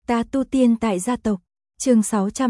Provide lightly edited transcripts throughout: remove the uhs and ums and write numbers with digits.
Ta tu tiên tại gia tộc, chương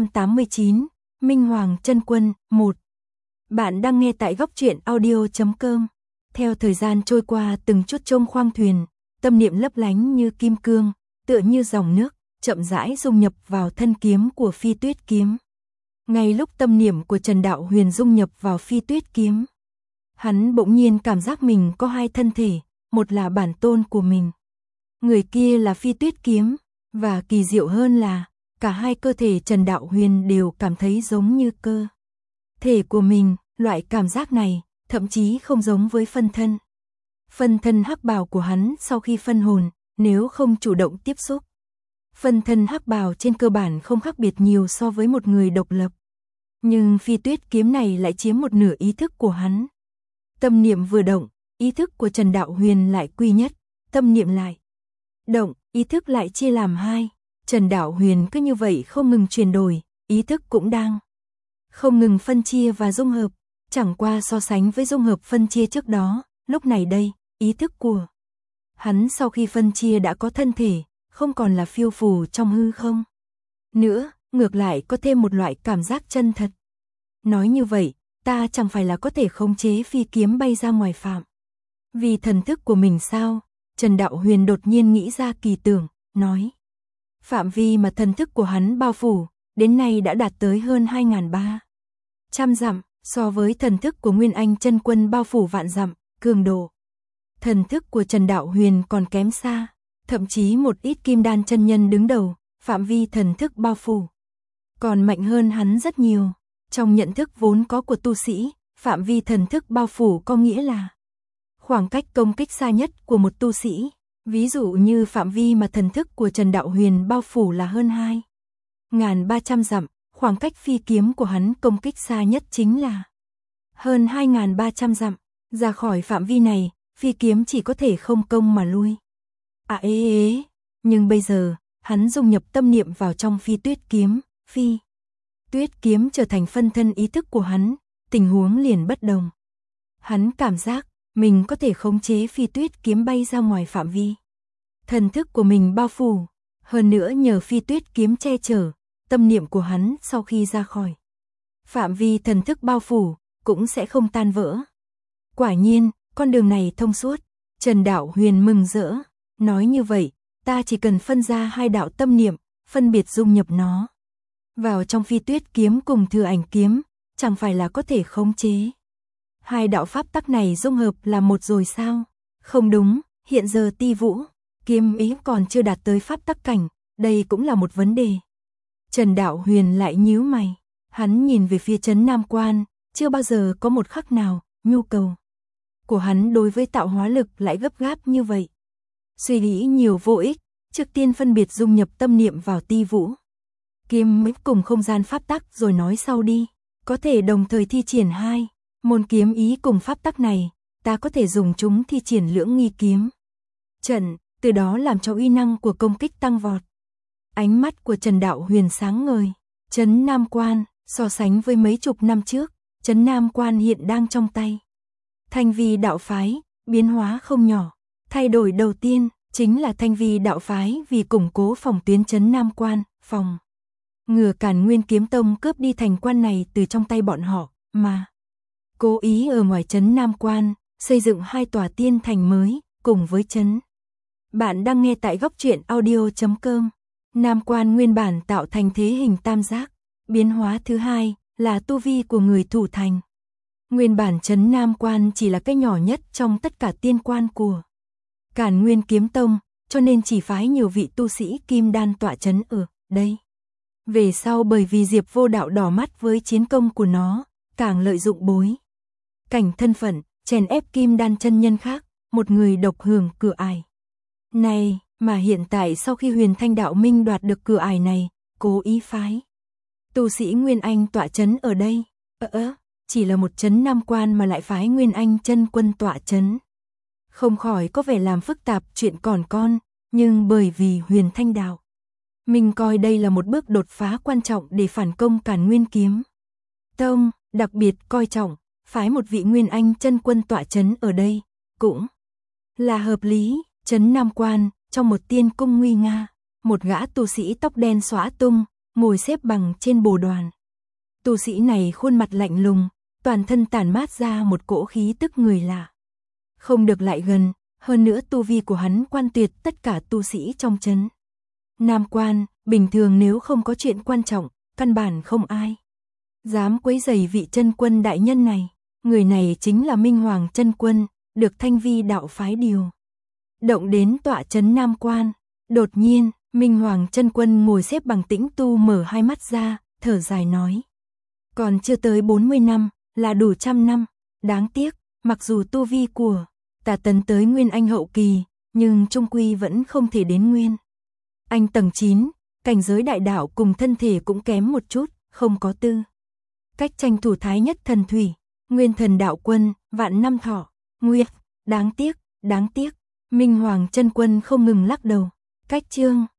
689, Minh Hoàng Chân Quân 1. Bạn đang nghe tại góc truyện audio.com. Theo thời gian trôi qua từng chút trông khoang thuyền, tâm niệm lấp lánh như kim cương, tựa như dòng nước, chậm rãi dung nhập vào thân kiếm của Phi Tuyết kiếm. Ngay lúc tâm niệm của Trần Đạo Huyền dung nhập vào Phi Tuyết kiếm, hắn bỗng nhiên cảm giác mình có hai thân thể, một là bản tôn của mình, người kia là Phi Tuyết kiếm, và kỳ diệu hơn là cả hai cơ thể Trần Đạo Huyền đều cảm thấy giống như cơ thể của mình. Loại cảm giác này thậm chí không giống với phân thân. Phân thân hắc bào của hắn sau khi phân hồn, nếu không chủ động tiếp xúc, phân thân hắc bào trên cơ bản không khác biệt nhiều so với một người độc lập. Nhưng Phi Tuyết kiếm này lại chiếm một nửa ý thức của hắn. Tâm niệm vừa động, ý thức của Trần Đạo Huyền lại quy nhất, tâm niệm lại động, ý thức lại chia làm hai. Trần Đạo Huyền cứ như vậy không ngừng chuyển đổi, ý thức cũng đang không ngừng phân chia và dung hợp. Chẳng qua so sánh với dung hợp phân chia trước đó, lúc này đây, ý thức của hắn sau khi phân chia đã có thân thể, không còn là phiêu phù trong hư không nữa, ngược lại có thêm một loại cảm giác chân thật. Nói như vậy, ta chẳng phải là có thể khống chế phi kiếm bay ra ngoài phạm vì thần thức của mình sao? Trần Đạo Huyền đột nhiên nghĩ ra kỳ tưởng, nói. Phạm vi mà thần thức của hắn bao phủ, đến nay đã đạt tới hơn 2.300 dặm, so với thần thức của Nguyên Anh Chân Quân bao phủ vạn dặm, cường độ thần thức của Trần Đạo Huyền còn kém xa, thậm chí một ít kim đan chân nhân đứng đầu, phạm vi thần thức bao phủ còn mạnh hơn hắn rất nhiều. Trong nhận thức vốn có của tu sĩ, phạm vi thần thức bao phủ có nghĩa là khoảng cách công kích xa nhất của một tu sĩ. Ví dụ như phạm vi mà thần thức của Trần Đạo Huyền bao phủ là hơn 2.300 dặm, khoảng cách phi kiếm của hắn công kích xa nhất chính là hơn 2.300 dặm. Ra khỏi phạm vi này, phi kiếm chỉ có thể không công mà lui. Nhưng bây giờ, hắn dung nhập tâm niệm vào trong Phi Tuyết kiếm, Phi Tuyết kiếm trở thành phân thân ý thức của hắn, tình huống liền bất đồng. Hắn cảm giác mình có thể khống chế Phi Tuyết kiếm bay ra ngoài phạm vi thần thức của mình bao phủ, hơn nữa nhờ Phi Tuyết kiếm che chở, tâm niệm của hắn sau khi ra khỏi phạm vi thần thức bao phủ cũng sẽ không tan vỡ. Quả nhiên, con đường này thông suốt. Trần Đạo Huyền mừng rỡ, nói như vậy, ta chỉ cần phân ra hai đạo tâm niệm, phân biệt dung nhập nó vào trong Phi Tuyết kiếm cùng Thừa Ảnh kiếm, chẳng phải là có thể khống chế hai đạo pháp tắc này dung hợp là một rồi sao? Không đúng, hiện giờ Ti Vũ kiếm ý còn chưa đạt tới pháp tắc cảnh, đây cũng là một vấn đề. Trần Đạo Huyền lại nhíu mày, hắn nhìn về phía trấn Nam Quan, chưa bao giờ có một khắc nào nhu cầu của hắn đối với tạo hóa lực lại gấp gáp như vậy. Suy nghĩ nhiều vô ích, trước tiên phân biệt dung nhập tâm niệm vào Ti Vũ kiếm ý cùng không gian pháp tắc rồi nói sau đi. Có thể đồng thời thi triển hai môn kiếm ý cùng pháp tắc này, ta có thể dùng chúng thi triển Lưỡng Nghi kiếm trận, từ đó làm cho uy năng của công kích tăng vọt. Ánh mắt của Trần Đạo Huyền sáng ngời. Trấn Nam Quan, so sánh với mấy chục năm trước, Trấn Nam Quan hiện đang trong tay Thanh Vi đạo phái, biến hóa không nhỏ. Thay đổi đầu tiên chính là Thanh Vi đạo phái vì củng cố phòng tuyến Trấn Nam Quan, phòng ngừa Càn Nguyên kiếm tông cướp đi thành quan này từ trong tay bọn họ, mà cố ý ở ngoài Trấn Nam Quan xây dựng hai tòa tiên thành mới cùng với trấn. Bạn đang nghe tại góc truyện audio.com. Nam Quan nguyên bản tạo thành thế hình tam giác, biến hóa thứ hai là tu vi của người thủ thành. Nguyên bản Trấn Nam Quan chỉ là cái nhỏ nhất trong tất cả tiên quan của Càn Nguyên kiếm tông, cho nên chỉ phái nhiều vị tu sĩ kim đan tọa trấn ở đây. Về sau bởi vì Diệp Vô Đạo đỏ mắt với chiến công của nó, càng lợi dụng bối cảnh thân phận, chèn ép kim đan chân nhân khác, một người độc hưởng cửa ải này, mà hiện tại sau khi Huyền Thanh đạo minh đoạt được cửa ải này, cố ý phái tu sĩ Nguyên Anh tọa trấn ở đây. Chỉ là một trấn Nam Quan mà lại phái Nguyên Anh chân quân tọa trấn, không khỏi có vẻ làm phức tạp chuyện còn con, nhưng bởi vì Huyền Thanh đạo mình coi đây là một bước đột phá quan trọng để phản công Càn Nguyên kiếm tông, đặc biệt coi trọng phái một vị Nguyên Anh chân quân tọa trấn ở đây, cũng là hợp lý. Trấn Nam Quan, trong một tiên cung nguy nga, một gã tu sĩ tóc đen xõa tung, ngồi xếp bằng trên bồ đoàn. Tu sĩ này khuôn mặt lạnh lùng, toàn thân tản mát ra một cỗ khí tức người lạ. Không được lại gần, hơn nữa tu vi của hắn quan tuyệt tất cả tu sĩ trong trấn. Nam Quan, bình thường nếu không có chuyện quan trọng, căn bản không ai dám quấy rầy vị chân quân đại nhân này. Người này chính là Minh Hoàng chân quân, được Thanh Vi đạo phái điều động đến tọa trấn Nam Quan. Đột nhiên, Minh Hoàng chân quân ngồi xếp bằng tĩnh tu mở hai mắt ra, thở dài nói: còn chưa tới 40 năm, là đủ 100 năm. Đáng tiếc, mặc dù tu vi của ta tấn tới Nguyên Anh hậu kỳ, nhưng trung quy vẫn không thể đến Nguyên Anh tầng 9, cảnh giới đại đạo cùng thân thể cũng kém một chút, không có tư cách tranh thủ thái nhất thần thủy, Nguyên Thần đạo quân, vạn năm thọ. Nguyệt, đáng tiếc, đáng tiếc. Minh Hoàng chân quân không ngừng lắc đầu. Cách chương